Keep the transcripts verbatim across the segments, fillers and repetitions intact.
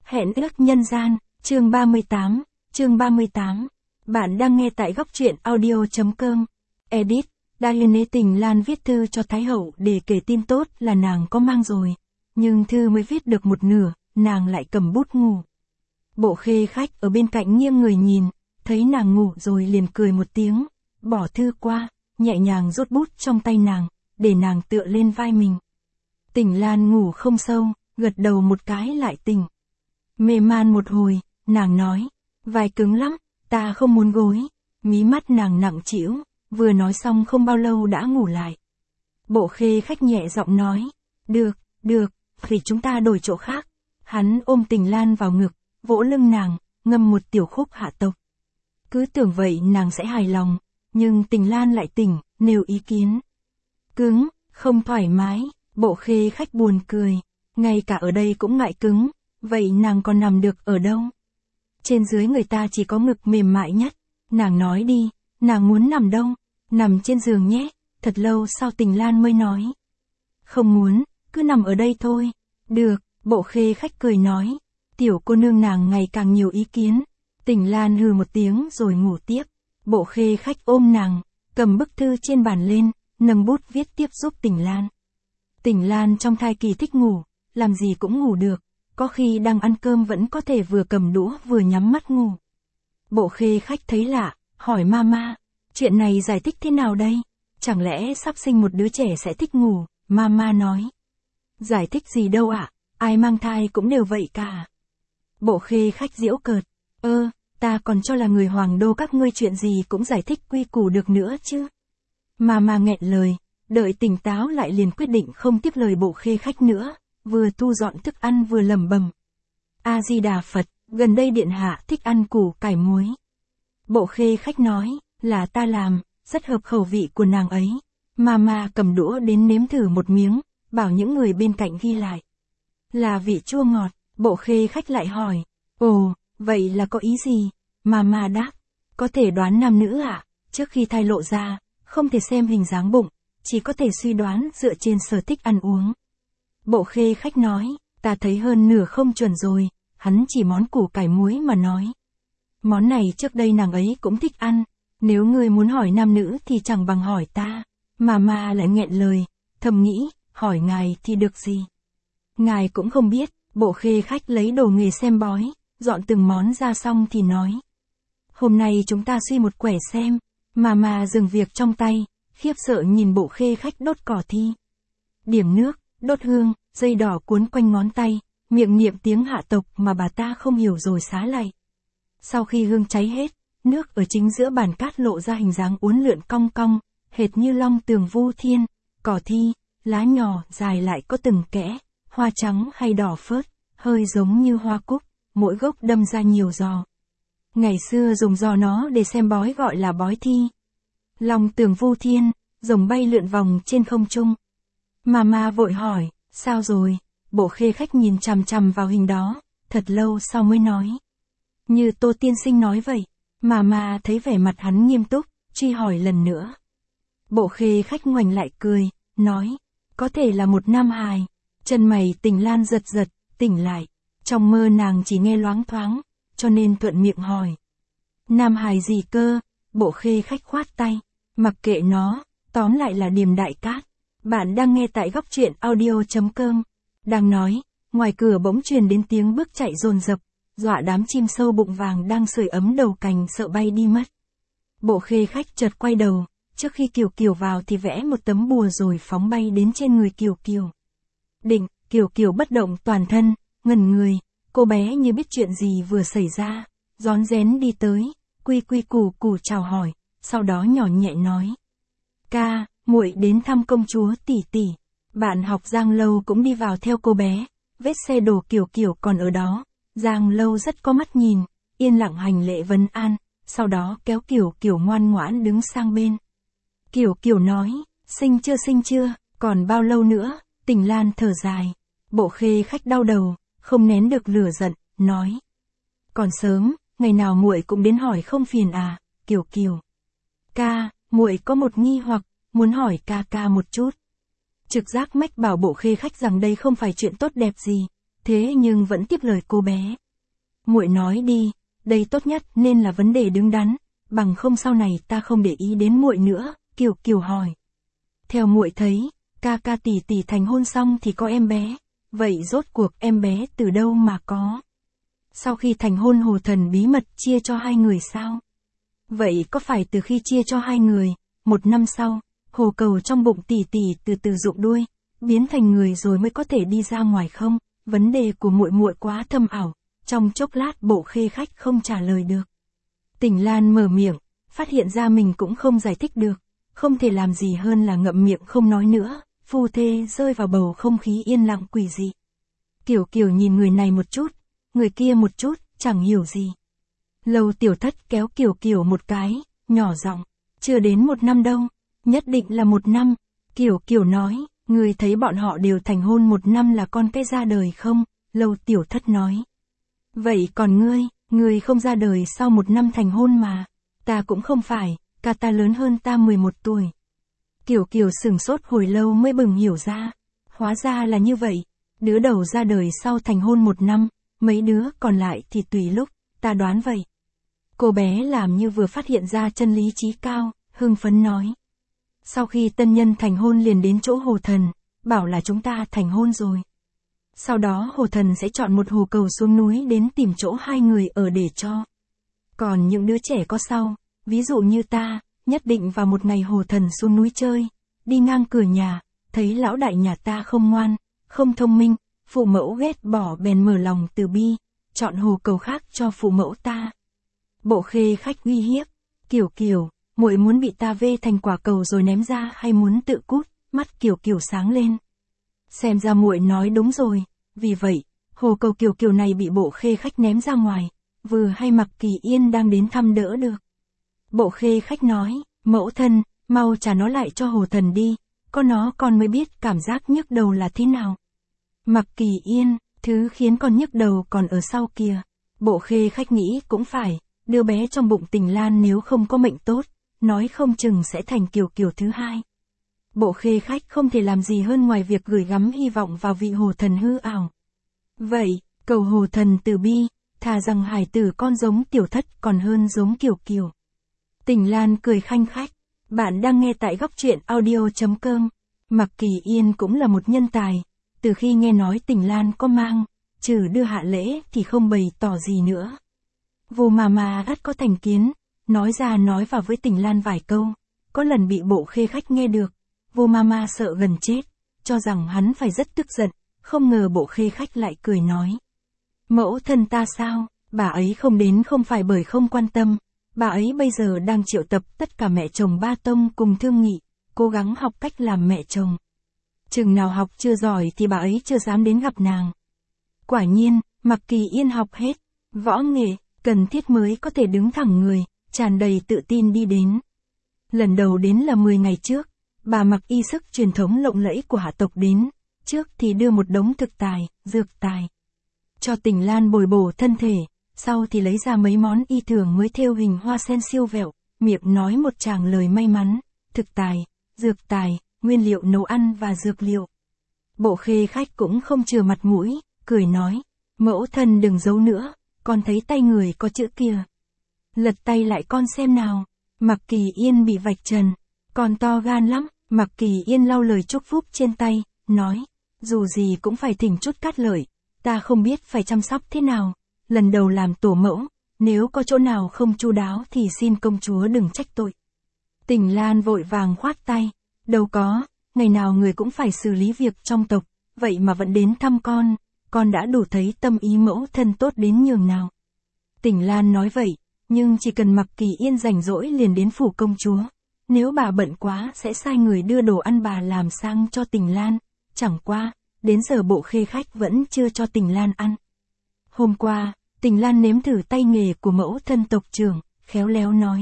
Hẹn ước nhân gian, chương ba mươi tám, chương ba mươi tám. Bạn đang nghe tại góc truyện audio.com. Edit, Diane Tình Lan viết thư cho Thái Hậu để kể tin tốt là nàng có mang rồi. Nhưng thư mới viết được một nửa, nàng lại cầm bút ngủ. Bộ Khê Khách ở bên cạnh nghiêng người nhìn, thấy nàng ngủ rồi liền cười một tiếng, bỏ thư qua, nhẹ nhàng rút bút trong tay nàng, để nàng tựa lên vai mình. Tình Lan ngủ không sâu, gật đầu một cái lại tỉnh. Mê man một hồi, nàng nói, vai cứng lắm, ta không muốn gối. Mí mắt nàng nặng trĩu, vừa nói xong không bao lâu đã ngủ lại. Bộ Khê Khách nhẹ giọng nói, được, được, thì chúng ta đổi chỗ khác. Hắn ôm Tình Lan vào ngực, vỗ lưng nàng, ngâm một tiểu khúc hạ tộc. Cứ tưởng vậy nàng sẽ hài lòng, nhưng Tình Lan lại tỉnh, nêu ý kiến. Cứng, không thoải mái, Bộ Khê Khách buồn cười, ngay cả ở đây cũng ngại cứng, vậy nàng còn nằm được ở đâu? Trên dưới người ta chỉ có ngực mềm mại nhất, nàng nói đi, nàng muốn nằm đâu? Nằm trên giường nhé. Thật lâu sau Tình Lan mới nói. Không muốn, cứ nằm ở đây thôi. Được, Bộ Khê Khách cười nói. Tiểu cô nương nàng ngày càng nhiều ý kiến. Tình Lan hừ một tiếng rồi ngủ tiếp. Bộ Khê Khách ôm nàng, cầm bức thư trên bàn lên, nâng bút viết tiếp giúp Tình Lan. Tình Lan trong thai kỳ thích ngủ, làm gì cũng ngủ được, có khi đang ăn cơm vẫn có thể vừa cầm đũa vừa nhắm mắt ngủ. Bộ Khê Khách thấy lạ, hỏi Mama, chuyện này giải thích thế nào đây? Chẳng lẽ sắp sinh một đứa trẻ sẽ thích ngủ? Mama nói. Giải thích gì đâu ạ, ai mang thai cũng đều vậy cả. Bộ Khê Khách giễu cợt, ơ, ta còn cho là người hoàng đô các ngươi chuyện gì cũng giải thích quy củ được nữa chứ. Mama nghẹn lời, đợi tỉnh táo lại liền quyết định không tiếp lời Bộ Khê Khách nữa, vừa thu dọn thức ăn vừa lẩm bẩm. A Di Đà Phật, gần đây điện hạ thích ăn củ cải muối. Bộ Khê Khách nói, là ta làm, rất hợp khẩu vị của nàng ấy. Mama cầm đũa đến nếm thử một miếng, bảo những người bên cạnh ghi lại. Là vị chua ngọt, Bộ Khê Khách lại hỏi, ồ, vậy là có ý gì? Mama đáp, có thể đoán nam nữ ạ, à? Trước khi thai lộ ra, không thể xem hình dáng bụng, chỉ có thể suy đoán dựa trên sở thích ăn uống. Bộ Khê Khách nói, ta thấy hơn nửa không chuẩn rồi, hắn chỉ món củ cải muối mà nói. Món này trước đây nàng ấy cũng thích ăn, nếu ngươi muốn hỏi nam nữ thì chẳng bằng hỏi ta. Mama lại nghẹn lời, thầm nghĩ, hỏi ngài thì được gì? Ngài cũng không biết. Bộ Khê Khách lấy đồ nghề xem bói, dọn từng món ra xong thì nói. Hôm nay chúng ta suy một quẻ xem. Mama dừng việc trong tay, khiếp sợ nhìn Bộ Khê Khách đốt cỏ thi. Điểm nước, đốt hương, dây đỏ cuốn quanh ngón tay, miệng niệm tiếng hạ tộc mà bà ta không hiểu rồi xá lạy. Sau khi hương cháy hết, nước ở chính giữa bàn cát lộ ra hình dáng uốn lượn cong cong, hệt như long tường vu thiên, cỏ thi, lá nhỏ dài lại có từng kẽ, hoa trắng hay đỏ phớt, hơi giống như hoa cúc, mỗi gốc đâm ra nhiều giò. Ngày xưa dùng giò nó để xem bói gọi là bói thi. Long tường vu thiên, rồng bay lượn vòng trên không trung. Mama vội hỏi, sao rồi? Bộ Khê Khách nhìn chằm chằm vào hình đó, thật lâu sau mới nói. Như Tô tiên sinh nói vậy. Mama thấy vẻ mặt hắn nghiêm túc, truy hỏi lần nữa. Bộ Khê Khách ngoảnh lại cười, nói, có thể là một nam hài. Chân mày Tình Lan giật giật, tỉnh lại. Trong mơ nàng chỉ nghe loáng thoáng, cho nên thuận miệng hỏi. Nam hài gì cơ? Bộ Khê Khách khoát tay, mặc kệ nó, tóm lại là Điềm Đại Cát. Bạn đang nghe tại góc truyện audio.com. Đang nói, ngoài cửa bỗng truyền đến tiếng bước chạy dồn dập, dọa đám chim sâu bụng vàng đang sưởi ấm đầu cành sợ bay đi mất. Bộ Khê Khách chợt quay đầu, trước khi Kiều Kiều vào thì vẽ một tấm bùa rồi phóng bay đến trên người Kiều Kiều. Định, Kiều Kiều bất động toàn thân, ngẩn người, cô bé như biết chuyện gì vừa xảy ra, rón rén đi tới, quy quy củ củ chào hỏi, sau đó nhỏ nhẹ nói. Ca, muội đến thăm công chúa tỷ tỷ. Bạn học Giang Lâu cũng đi vào theo cô bé, vết xe đổ Kiều Kiều còn ở đó. Giang Lâu rất có mắt nhìn, yên lặng hành lễ vấn an, sau đó kéo Kiều Kiều ngoan ngoãn đứng sang bên. Kiều Kiều nói, sinh chưa sinh chưa, còn bao lâu nữa? Tình Lan thở dài. Bộ Khê Khách đau đầu, không nén được lửa giận, nói. Còn sớm, ngày nào muội cũng đến hỏi không phiền à? Kiều Kiều. Ca, muội có một nghi hoặc, muốn hỏi ca ca một chút. Trực giác mách bảo Bộ Khê Khách rằng đây không phải chuyện tốt đẹp gì. thế nhưng vẫn tiếp lời cô bé. Muội nói đi, đây tốt nhất nên là vấn đề đứng đắn, bằng không sau này ta không để ý đến muội nữa, Kiều Kiều hỏi. Theo muội thấy, ca ca tỷ tỷ thành hôn xong thì có em bé, vậy rốt cuộc em bé từ đâu mà có? Sau khi thành hôn Hồ Thần bí mật chia cho hai người sao? Vậy có phải từ khi chia cho hai người, một năm sau, hồ cầu trong bụng tỷ tỷ từ từ rụng đuôi, biến thành người rồi mới có thể đi ra ngoài không? Vấn đề của muội muội quá thâm ảo, trong chốc lát Bộ Khê Khách không trả lời được. Tỉnh Lan mở miệng, phát hiện ra mình cũng không giải thích được, không thể làm gì hơn là ngậm miệng không nói nữa, phu thê rơi vào bầu không khí yên lặng quỷ dị. Kiều Kiều nhìn người này một chút, người kia một chút, chẳng hiểu gì. Lầu Tiểu Thất kéo Kiều Kiều một cái, nhỏ giọng, chưa đến một năm đâu, nhất định là một năm. Kiều Kiều nói, người thấy bọn họ đều thành hôn một năm là con cái ra đời không? Lầu Tiểu Thất nói. Vậy còn ngươi, ngươi không ra đời sau một năm thành hôn mà. Ta cũng không phải, ca ta lớn hơn ta mười một tuổi. Kiều Kiều sửng sốt hồi lâu mới bừng hiểu ra. Hóa ra là như vậy, đứa đầu ra đời sau thành hôn một năm, mấy đứa còn lại thì tùy lúc, ta đoán vậy. Cô bé làm như vừa phát hiện ra chân lý trí cao, hưng phấn nói. Sau khi tân nhân thành hôn liền đến chỗ Hồ Thần, bảo là chúng ta thành hôn rồi. Sau đó Hồ Thần sẽ chọn một hồ cầu xuống núi đến tìm chỗ hai người ở để cho. Còn những đứa trẻ có sau, ví dụ như ta, nhất định vào một ngày Hồ Thần xuống núi chơi, đi ngang cửa nhà, thấy lão đại nhà ta không ngoan, không thông minh, phụ mẫu ghét bỏ bèn mở lòng từ bi, chọn hồ cầu khác cho phụ mẫu ta. Bộ Khê Khách uy hiếp, Kiều Kiều, muội muốn bị ta vê thành quả cầu rồi ném ra hay muốn tự cút? Mắt Kiều Kiều sáng lên. Xem ra muội nói đúng rồi, vì vậy, hồ cầu Kiều Kiều này bị Bộ Khê Khách ném ra ngoài, vừa hay Mặc Kỳ Yên đang đến thăm đỡ được. Bộ Khê Khách nói, mẫu thân, mau trả nó lại cho Hồ Thần đi, có nó con mới biết cảm giác nhức đầu là thế nào. Mặc Kỳ Yên, thứ khiến con nhức đầu còn ở sau kìa. Bộ Khê Khách nghĩ cũng phải, đứa bé trong bụng Tình Lan nếu không có mệnh tốt, nói không chừng sẽ thành Kiều Kiều thứ hai. Bộ Khê Khách không thể làm gì hơn ngoài việc gửi gắm hy vọng vào vị Hồ Thần hư ảo. Vậy, cầu Hồ Thần từ bi, thà rằng hải tử con giống Tiểu Thất còn hơn giống Kiều Kiều. Tình Lan cười khanh khách, bạn đang nghe tại góc truyện audio chấm com. Mặc Kỳ Yên cũng là một nhân tài, từ khi nghe nói Tình Lan có mang, trừ đưa hạ lễ thì không bày tỏ gì nữa. Vô mà mà rất có thành kiến, nói ra nói vào với Tình Lan vài câu, có lần bị Bộ Khê Khách nghe được, Vô Mama sợ gần chết, cho rằng hắn phải rất tức giận, không ngờ Bộ Khê Khách lại cười nói. Mẫu thân ta sao, bà ấy không đến không phải bởi không quan tâm, bà ấy bây giờ đang triệu tập tất cả mẹ chồng Ba Tông cùng thương nghị, cố gắng học cách làm mẹ chồng. Chừng nào học chưa giỏi thì bà ấy chưa dám đến gặp nàng. Quả nhiên, Mặc Kỳ Yên học hết, võ nghệ, cần thiết mới có thể đứng thẳng người, tràn đầy tự tin đi đến. Lần đầu đến là mười ngày trước, bà mặc y sức truyền thống lộng lẫy của hạ tộc đến, trước thì đưa một đống thực tài, dược tài. Cho Tình Lan bồi bổ thân thể, sau thì lấy ra mấy món y thường mới thêu hình hoa sen siêu vẹo, miệng nói một tràng lời may mắn, thực tài, dược tài, nguyên liệu nấu ăn và dược liệu. Bộ Khê Khách cũng không chừa mặt mũi, cười nói, mẫu thân đừng giấu nữa, con thấy tay người có chữ kìa. Lật tay lại con xem nào. Mặc Kỳ Yên bị vạch trần, còn to gan lắm. Mặc Kỳ Yên lau lời chúc phúc trên tay, nói, dù gì cũng phải thỉnh chút cát lợi, ta không biết phải chăm sóc thế nào, lần đầu làm tổ mẫu, nếu có chỗ nào không chu đáo thì xin công chúa đừng trách tội. Tình Lan vội vàng khoát tay, đâu có, ngày nào người cũng phải xử lý việc trong tộc, vậy mà vẫn đến thăm con, con đã đủ thấy tâm ý mẫu thân tốt đến nhường nào. Tình Lan nói vậy, nhưng chỉ cần Mặc Kỳ Yên rảnh rỗi liền đến phủ công chúa. Nếu bà bận quá sẽ sai người đưa đồ ăn bà làm sang cho Tình Lan, chẳng qua, đến giờ Bộ Khê Khách vẫn chưa cho Tình Lan ăn. Hôm qua, Tình Lan nếm thử tay nghề của mẫu thân tộc trưởng, khéo léo nói.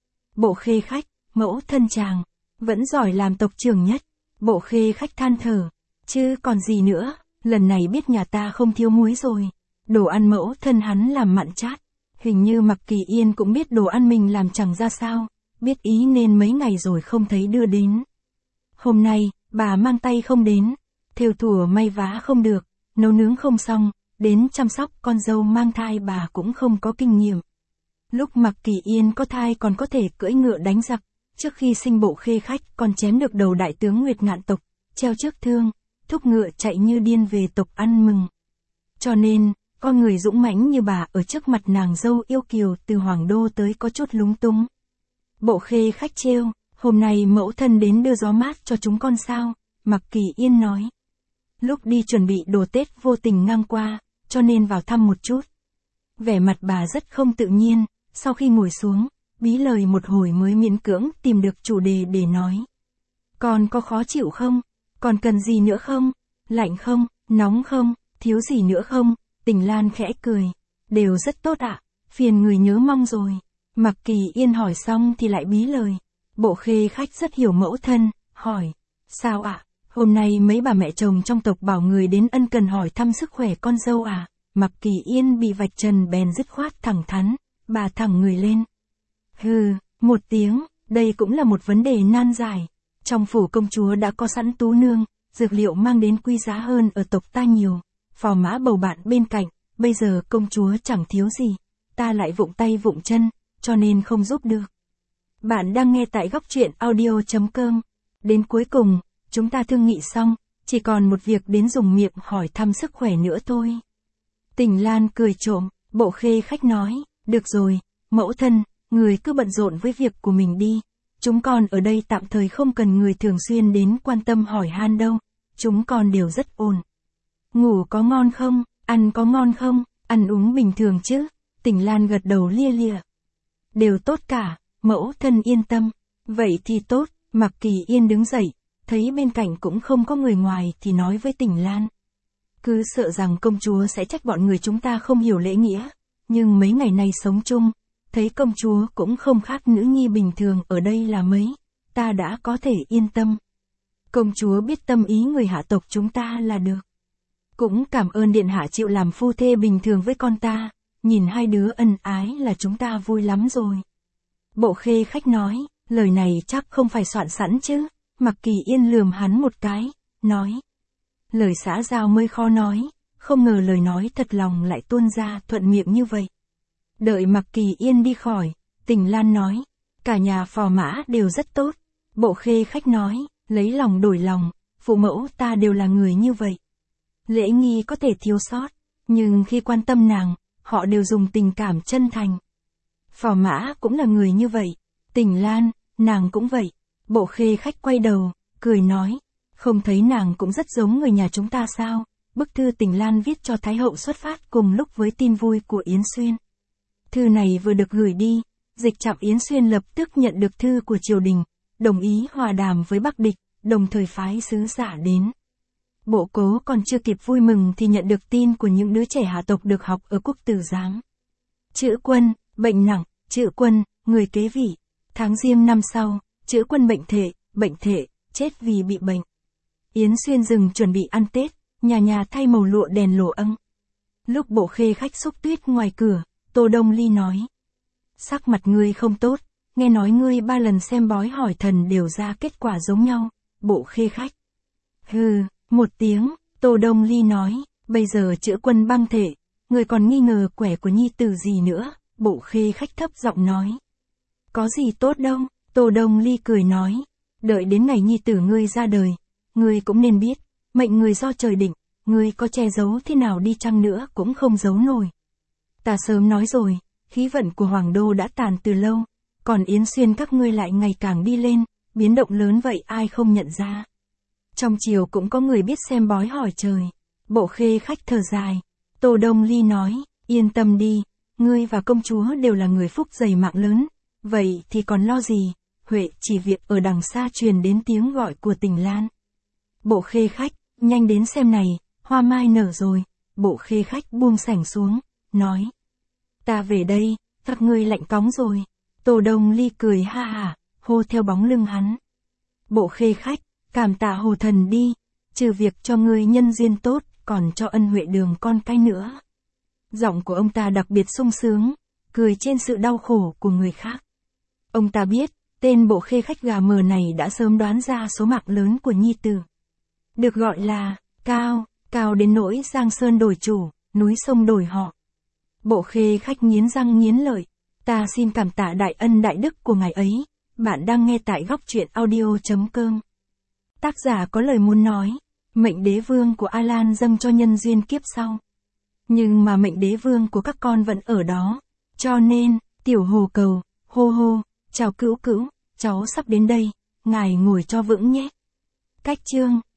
Bộ Khê Khách, mẫu thân chàng, vẫn giỏi làm tộc trưởng nhất. Bộ Khê Khách than thở, chứ còn gì nữa, lần này biết nhà ta không thiếu muối rồi. Đồ ăn mẫu thân hắn làm mặn chát. Hình như Mặc Kỳ Yên cũng biết đồ ăn mình làm chẳng ra sao, biết ý nên mấy ngày rồi không thấy đưa đến. Hôm nay, bà mang tay không đến, thêu thùa may vá không được, nấu nướng không xong, đến chăm sóc con dâu mang thai bà cũng không có kinh nghiệm. Lúc Mạc Kỳ Yên có thai còn có thể cưỡi ngựa đánh giặc, trước khi sinh Bộ Khê Khách còn chém được đầu đại tướng Nguyệt Ngạn tộc, treo trước thương, thúc ngựa chạy như điên về tộc ăn mừng. Cho nên, con người dũng mãnh như bà ở trước mặt nàng dâu yêu kiều từ Hoàng Đô tới có chút lúng túng. Bộ Khê Khách trêu, hôm nay mẫu thân đến đưa gió mát cho chúng con sao, Mạc Kỳ Yên nói. Lúc đi chuẩn bị đồ Tết vô tình ngang qua, cho nên vào thăm một chút. Vẻ mặt bà rất không tự nhiên, sau khi ngồi xuống, bí lời một hồi mới miễn cưỡng tìm được chủ đề để nói. Con có khó chịu không? Còn cần gì nữa không? Lạnh không? Nóng không? Thiếu gì nữa không? Tình Lan khẽ cười. Đều rất tốt ạ, phiền người nhớ mong rồi. Mạc Kỳ Yên hỏi xong thì lại bí lời. Bộ Khê Khách rất hiểu mẫu thân, hỏi. Sao ạ? Hôm nay mấy bà mẹ chồng trong tộc bảo người đến ân cần hỏi thăm sức khỏe con dâu à? Mạc Kỳ Yên bị vạch trần bèn dứt khoát thẳng thắn, bà thẳng người lên. Hừ, một tiếng, đây cũng là một vấn đề nan giải. Trong phủ công chúa đã có sẵn tú nương, dược liệu mang đến quý giá hơn ở tộc ta nhiều. Phò mã bầu bạn bên cạnh, bây giờ công chúa chẳng thiếu gì, ta lại vụng tay vụng chân, cho nên không giúp được. Bạn đang nghe tại góc truyện audio chấm com. Đến cuối cùng, chúng ta thương nghị xong, chỉ còn một việc đến dùng miệng hỏi thăm sức khỏe nữa thôi. Tình Lan cười trộm, Bộ Khê Khách nói, được rồi, mẫu thân, người cứ bận rộn với việc của mình đi. Chúng con ở đây tạm thời không cần người thường xuyên đến quan tâm hỏi han đâu, chúng con đều rất ổn. Ngủ có ngon không, ăn có ngon không, ăn uống bình thường chứ, Tình Lan gật đầu lia lịa. Đều tốt cả, mẫu thân yên tâm, vậy thì tốt, Mạc Kỳ Yên đứng dậy, thấy bên cạnh cũng không có người ngoài thì nói với Tình Lan. Cứ sợ rằng công chúa sẽ trách bọn người chúng ta không hiểu lễ nghĩa, nhưng mấy ngày nay sống chung, thấy công chúa cũng không khác nữ nhi bình thường ở đây là mấy, ta đã có thể yên tâm. Công chúa biết tâm ý người hạ tộc chúng ta là được. Cũng cảm ơn điện hạ chịu làm phu thê bình thường với con ta, nhìn hai đứa ân ái là chúng ta vui lắm rồi. Bộ Khê Khách nói, lời này chắc không phải soạn sẵn chứ, Mạc Kỳ Yên lườm hắn một cái, nói. Lời xã giao mới khó nói, không ngờ lời nói thật lòng lại tuôn ra thuận miệng như vậy. Đợi Mạc Kỳ Yên đi khỏi, Tình Lan nói, cả nhà phò mã đều rất tốt. Bộ Khê Khách nói, lấy lòng đổi lòng, phụ mẫu ta đều là người như vậy. Lễ nghi có thể thiếu sót, nhưng khi quan tâm nàng, họ đều dùng tình cảm chân thành. Phò mã cũng là người như vậy, Tình Lan, nàng cũng vậy. Bộ Khê Khách quay đầu, cười nói, không thấy nàng cũng rất giống người nhà chúng ta sao? Bức thư Tình Lan viết cho Thái hậu xuất phát cùng lúc với tin vui của Yến Xuyên. Thư này vừa được gửi đi, Dịch Trạm Yến Xuyên lập tức nhận được thư của triều đình, đồng ý hòa đàm với Bắc địch, đồng thời phái sứ giả đến. Bộ Cố còn chưa kịp vui mừng thì nhận được tin của những đứa trẻ hạ tộc được học ở Quốc Tử Giám. Chữ Quân, bệnh nặng, Chữ Quân, người kế vị. Tháng Giêng năm sau, Chữ Quân bệnh thể, bệnh thể, chết vì bị bệnh. Yến Xuyên dừng chuẩn bị ăn Tết, nhà nhà thay màu lụa đèn lồ âng. Lúc Bộ Khê Khách xúc tuyết ngoài cửa, Tô Đông Ly nói. Sắc mặt ngươi không tốt, nghe nói ngươi ba lần xem bói hỏi thần đều ra kết quả giống nhau, Bộ Khê Khách. Hừ, một tiếng, Tô Đông Ly nói, bây giờ Chữ Quân băng thể, ngươi còn nghi ngờ quẻ của nhi tử gì nữa, Bộ Khê Khách thấp giọng nói. Có gì tốt đâu, Tô Đông Ly cười nói, đợi đến ngày nhi tử ngươi ra đời, ngươi cũng nên biết, mệnh người do trời định, ngươi có che giấu thế nào đi chăng nữa cũng không giấu nổi. Ta sớm nói rồi, khí vận của Hoàng Đô đã tàn từ lâu, còn Yến Xuyên các ngươi lại ngày càng đi lên, biến động lớn vậy ai không nhận ra. Trong triều cũng có người biết xem bói hỏi trời. Bộ Khê Khách thở dài. Tô Đông Ly nói, yên tâm đi, ngươi và công chúa đều là người phúc dày mạng lớn, vậy thì còn lo gì. Huệ chỉ việc ở đằng xa truyền đến tiếng gọi của Tình Lan. Bộ Khê Khách, nhanh đến xem này, hoa mai nở rồi. Bộ Khê Khách buông sảnh xuống, nói. Ta về đây, các ngươi lạnh cóng rồi. Tô Đông Ly cười ha hả, hô theo bóng lưng hắn. Bộ Khê Khách, cảm tạ Hồ Thần đi, trừ việc cho ngươi nhân duyên tốt, còn cho ân huệ đường con cái nữa. Giọng của ông ta đặc biệt sung sướng, cười trên sự đau khổ của người khác. Ông ta biết, tên Bộ Khê Khách gà mờ này đã sớm đoán ra số mạng lớn của nhi tử. Được gọi là, cao, cao đến nỗi Giang Sơn đổi chủ, núi sông đổi họ. Bộ khê khách nghiến răng nghiến lợi, ta xin cảm tạ đại ân đại đức của ngài ấy. Bạn đang nghe tại góc truyện audio.com. Tác giả có lời muốn nói, mệnh đế vương của Alan dâng cho nhân duyên kiếp sau. Nhưng mà mệnh đế vương của các con vẫn ở đó. Cho nên, tiểu hồ cầu, hô hô, chào cữu cữu, cháu sắp đến đây, ngài ngồi cho vững nhé. Cách chương